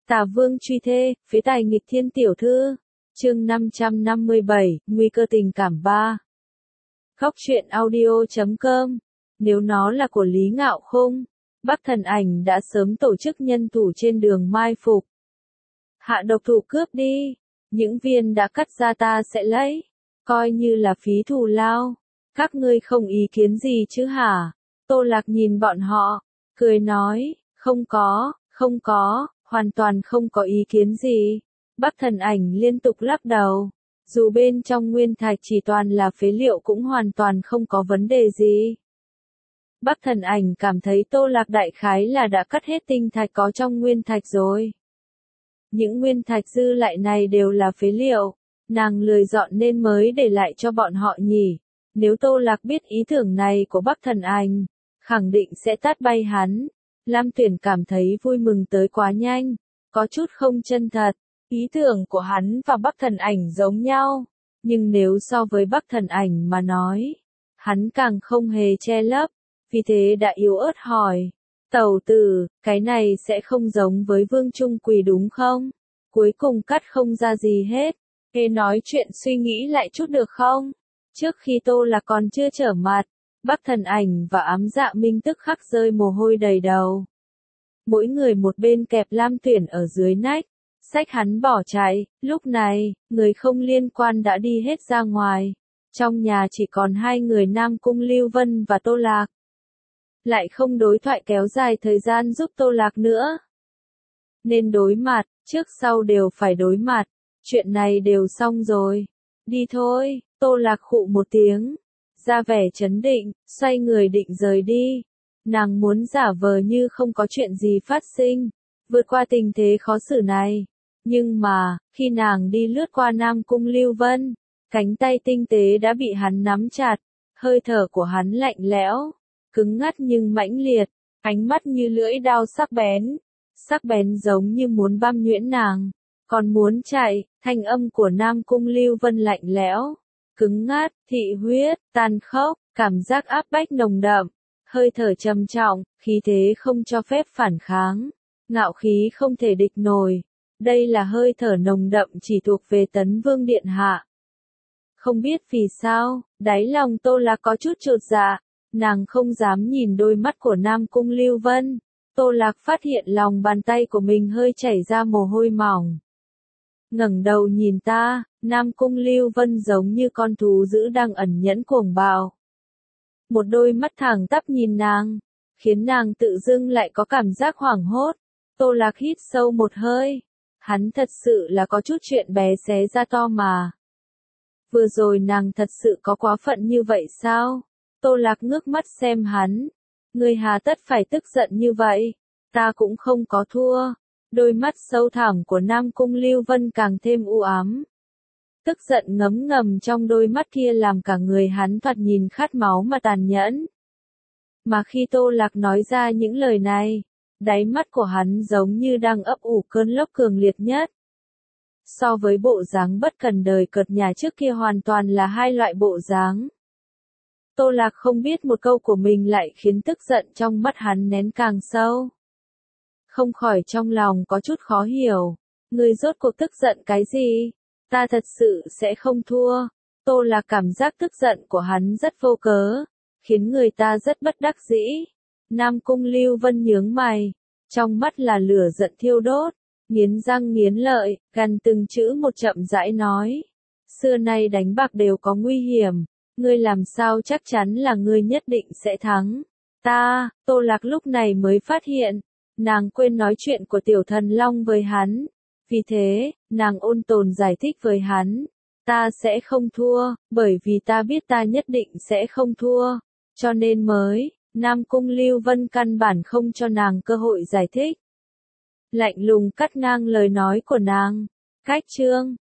Tả Vương truy thê, phế tài nghịch thiên tiểu thư. Chương 557, nguy cơ tình cảm 3. Khóc chuyện audio.com. Nếu nó là của Lý Ngạo Khung, Bắc Thần Ảnh đã sớm tổ chức nhân thủ trên đường mai phục. Hạ độc thủ cướp đi, những viên đã cắt ra ta sẽ lấy, coi như là phí thù lao. Các ngươi không ý kiến gì chứ hả? Tô Lạc nhìn bọn họ, cười nói, không có, hoàn toàn không có ý kiến gì. Bắc Thần Ảnh liên tục lắc đầu, dù bên trong nguyên thạch chỉ toàn là phế liệu cũng hoàn toàn không có vấn đề gì. Bắc Thần Ảnh cảm thấy Tô Lạc đại khái là đã cắt hết tinh thạch có trong nguyên thạch rồi. Những nguyên thạch dư lại này đều là phế liệu, nàng lười dọn nên mới để lại cho bọn họ nhỉ. Nếu Tô Lạc biết ý tưởng này của Bắc Thần Ảnh, khẳng định sẽ tát bay hắn. Lam Tuyển cảm thấy vui mừng tới quá nhanh, có chút không chân thật. Ý tưởng của hắn và Bắc Thần Ảnh giống nhau, nhưng nếu so với Bắc Thần Ảnh mà nói, hắn càng không hề che lấp, vì thế đã yếu ớt hỏi. Tẩu tử, cái này sẽ không giống với Vương Trung Quỳ đúng không? Cuối cùng cắt không ra gì hết. Hê nói chuyện suy nghĩ lại chút được không? Trước khi Tô Lạc còn chưa trở mặt, Bắc Thần Ảnh và Ám Dạ Minh tức khắc rơi mồ hôi đầy đầu. Mỗi người một bên kẹp Lam Tuyển ở dưới nách, xách hắn bỏ chạy. Lúc này, người không liên quan đã đi hết ra ngoài. Trong nhà chỉ còn hai người Nam Cung Lưu Vân và Tô Lạc. Lại không đối thoại kéo dài thời gian giúp Tô Lạc nữa. Nên đối mặt, trước sau đều phải đối mặt. Chuyện này đều xong rồi. Đi thôi, Tô Lạc khụ một tiếng, ra vẻ trấn định, xoay người định rời đi. Nàng muốn giả vờ như không có chuyện gì phát sinh, vượt qua tình thế khó xử này. Nhưng mà, khi nàng đi lướt qua Nam Cung Lưu Vân, cánh tay tinh tế đã bị hắn nắm chặt, hơi thở của hắn lạnh lẽo, cứng ngắt nhưng mãnh liệt, ánh mắt như lưỡi dao sắc bén giống như muốn băm nhuyễn nàng. Còn muốn chạy, thanh âm của Nam Cung Lưu Vân lạnh lẽo, cứng ngắt, thị huyết, tàn khốc, cảm giác áp bách nồng đậm, hơi thở trầm trọng, khí thế không cho phép phản kháng, ngạo khí không thể địch nổi. Đây là hơi thở nồng đậm chỉ thuộc về Tấn Vương Điện Hạ. Không biết vì sao, đáy lòng Tô Lạc có chút chột dạ, nàng không dám nhìn đôi mắt của Nam Cung Lưu Vân. Tô Lạc phát hiện lòng bàn tay của mình hơi chảy ra mồ hôi mỏng. Ngẩng đầu nhìn ta, Nam Cung Lưu Vân giống như con thú dữ đang ẩn nhẫn cuồng bạo. Một đôi mắt thẳng tắp nhìn nàng, khiến nàng tự dưng lại có cảm giác hoảng hốt. Tô Lạc hít sâu một hơi. Hắn thật sự là có chút chuyện bé xé ra to mà. Vừa rồi nàng thật sự có quá phận như vậy sao? Tô Lạc ngước mắt xem hắn. Ngươi hà tất phải tức giận như vậy? Ta cũng không có thua. Đôi mắt sâu thẳm của Nam Cung Lưu Vân càng thêm u ám. Tức giận ngấm ngầm trong đôi mắt kia làm cả người hắn thoạt nhìn khát máu mà tàn nhẫn. Mà khi Tô Lạc nói ra những lời này, đáy mắt của hắn giống như đang ấp ủ cơn lốc cường liệt nhất. So với bộ dáng bất cần đời cợt nhà trước kia hoàn toàn là hai loại bộ dáng. Tô Lạc không biết một câu của mình lại khiến tức giận trong mắt hắn nén càng sâu. Không khỏi trong lòng có chút khó hiểu. Ngươi rốt cuộc tức giận cái gì? Ta thật sự sẽ không thua. Tô Lạc cảm giác tức giận của hắn rất vô cớ, khiến người ta rất bất đắc dĩ. Nam Cung Lưu Vân nhướng mày, trong mắt là lửa giận thiêu đốt, nghiến răng nghiến lợi, gằn từng chữ một chậm rãi nói. Xưa nay đánh bạc đều có nguy hiểm, ngươi làm sao chắc chắn là ngươi nhất định sẽ thắng. Tô Lạc lúc này mới phát hiện, nàng quên nói chuyện của Tiểu Thần Long với hắn. Vì thế, nàng ôn tồn giải thích với hắn. Ta sẽ không thua, bởi vì ta biết ta nhất định sẽ không thua. Cho nên mới, Nam Cung Lưu Vân căn bản không cho nàng cơ hội giải thích. Lạnh lùng cắt ngang lời nói của nàng. Cách chương